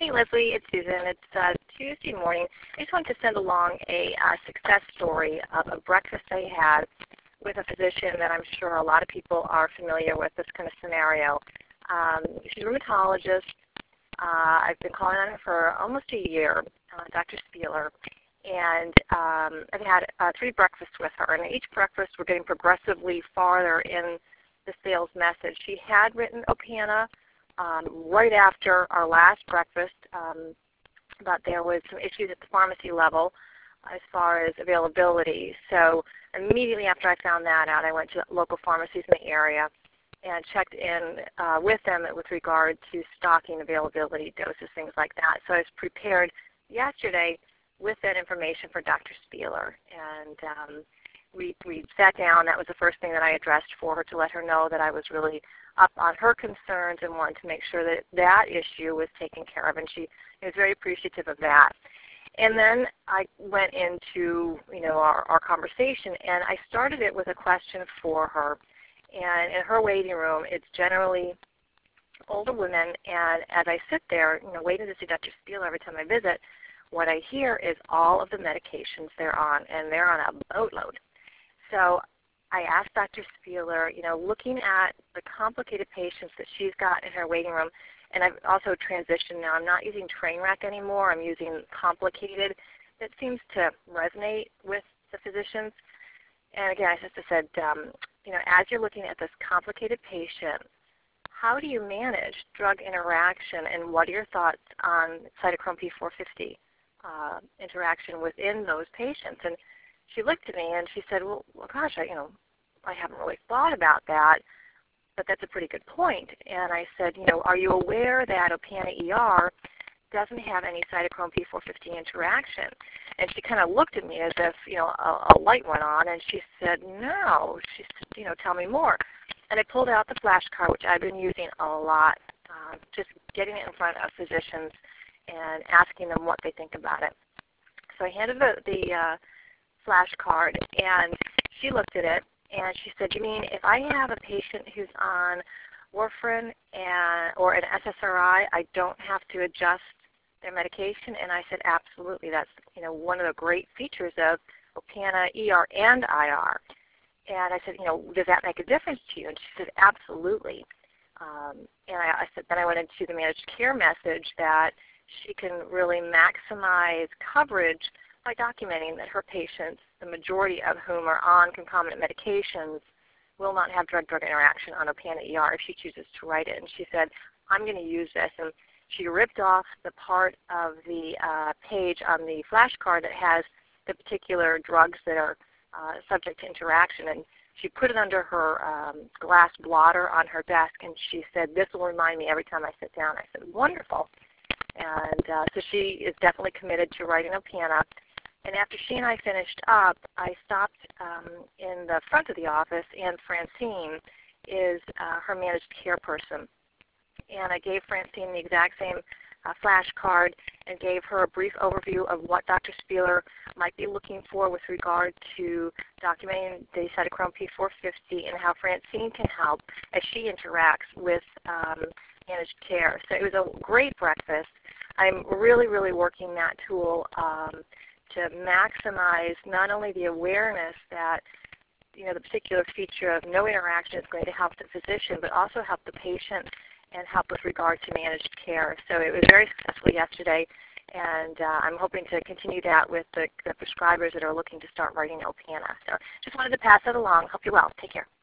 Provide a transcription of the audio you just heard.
Hey, Leslie, it's Susan. It's Tuesday morning. I just wanted to send along a success story of a breakfast I had with a physician that I'm sure a lot of people are familiar with this kind of scenario. She's a rheumatologist. I've been calling on her for almost a year, Dr. Spieler, and I've had 3 breakfasts with her. And each breakfast we're getting progressively farther in the sales message. She had written Opana right after our last breakfast, but there was some issues at the pharmacy level as far as availability. So immediately after I found that out, I went to local pharmacies in the area and checked in with them with regard to stocking availability, doses, things like that. So I was prepared yesterday with that information for Dr. Spieler. And we sat down. That was the first thing that I addressed for her, to let her know that I was really up on her concerns and wanted to make sure that that issue was taken care of. And she was very appreciative of that. And then I went into our conversation, and I started it with a question for her. And in her waiting room, it's generally older women. And as I sit there, waiting to see Dr. Spieler every time I visit, what I hear is all of the medications they're on, and they're on a boatload. So I asked Dr. Spieler, looking at the complicated patients that she's got in her waiting room, and I've also transitioned now. I'm not using Trainwreck anymore. I'm using complicated. That seems to resonate with the physicians. And again, I just said, as you're looking at this complicated patient, how do you manage drug interaction, and what are your thoughts on cytochrome P450 interaction within those patients? And she looked at me and she said, well gosh, I haven't really thought about that, but that's a pretty good point. And I said, are you aware that Opana ER doesn't have any cytochrome P450 interaction? And she kind of looked at me as if, a light went on, and she said, no. She said, tell me more. And I pulled out the flashcard, which I've been using a lot, just getting it in front of physicians and asking them what they think about it. So I handed the flashcard, and she looked at it, and she said, you mean if I have a patient who's on warfarin or an SSRI, I don't have to adjust their medication? And I said, absolutely. That's one of the great features of Opana ER and IR. And I said, does that make a difference to you? And she said, absolutely. And I said, then I went into the managed care message that she can really maximize coverage by documenting that her patients, the majority of whom are on concomitant medications, will not have drug-drug interaction on Opana ER if she chooses to write it. And she said, I'm going to use this. And she ripped off the part of the page on the flashcard that has the particular drugs that are subject to interaction, and she put it under her glass blotter on her desk, and she said, this will remind me every time I sit down. I said, wonderful. And so she is definitely committed to writing Opana. And after she and I finished up, I stopped in the front of the office, and Francine is her managed care person. And I gave Francine the exact same flashcard and gave her a brief overview of what Dr. Spieler might be looking for with regard to documenting the cytochrome P450 and how Francine can help as she interacts with managed care. So it was a great breakfast. I'm really, really working that tool to maximize not only the awareness that the particular feature of no interaction is going to help the physician, but also help the patient and help with regard to managed care. So it was very successful yesterday, and I'm hoping to continue that with the prescribers that are looking to start writing Opana. So just wanted to pass that along. Hope you're well. Take care.